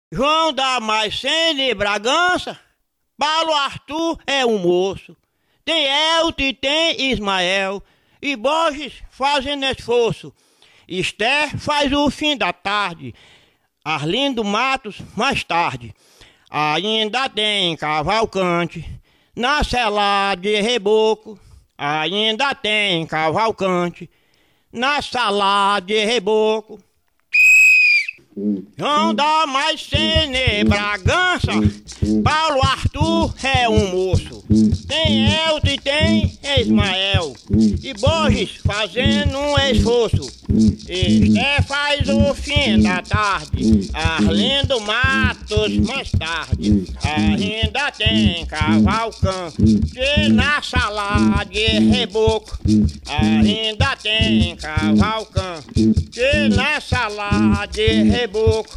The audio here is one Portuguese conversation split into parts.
João da Maicene Bragança, Paulo Arthur é um moço, tem Elton e tem Ismael, e Borges fazendo esforço, Esther faz o fim da tarde, Arlindo Matos mais tarde, ainda tem Cavalcante, na cela de reboco, ainda tem Cavalcante, na sala de reboco. João da Maicene Bragança, Paulo Arthur é um moço, tem Elton e tem Ismael, e Borges fazendo um esforço, Esté faz o fim da tarde, Arlindo Matos mais tarde, ainda tem Cavalcante, na sala de reboco, ainda tem Cavalcante, na sala de reboco.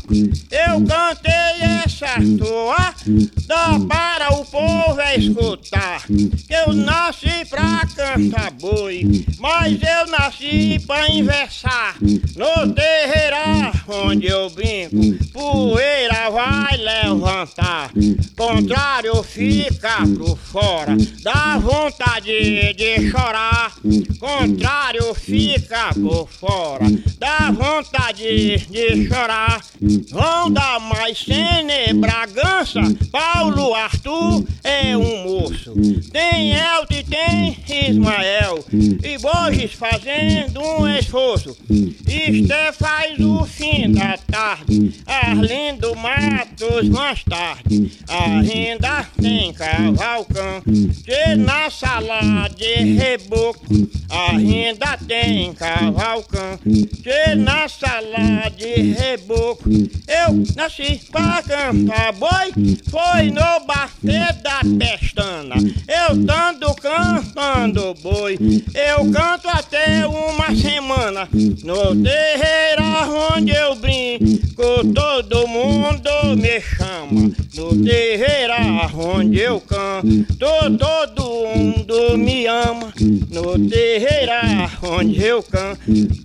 Eu cantei essa toa, dá para o povo escutar, que eu nasci pra cantar boi, mas eu nasci pra inversar. No terreiro onde eu brinco, poeira vai levantar, contrário fica pro fora, dá vontade de chorar, contrário fica por fora, dá vontade de chorar. João da Maicene Bragança, Paulo Arthur é um moço, tem Elton e tem Ismael, e Borges fazendo um esforço, Esther faz o fim da tarde, Arlindo Matos mais tarde, ainda tem Cavalcante, na sala de reboco, ainda tem Cavalcante, na sala de reboco. Eu nasci pra cantar boi, foi no bater da pestana, eu tando cantando boi, eu canto até uma semana, no terreiro onde eu brinco, todo mundo me chama, no terreiro onde eu canto, todo mundo me ama, no terreiro onde eu canto,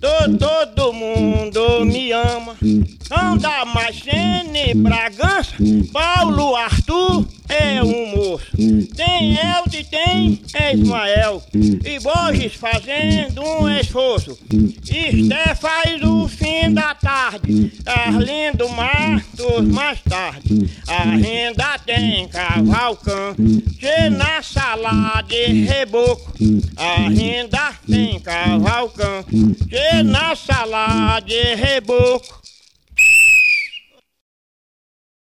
todo mundo me ama. João da Maicene Bragança, Paulo Arthur é um moço, tem Elton e tem Ismael, e Borges fazendo um esforço, Esther faz o fim da tarde, Arlindo Matos mais tarde, ainda tem Cavalcante, na sala de reboco, ainda tem Cavalcante, na sala de reboco.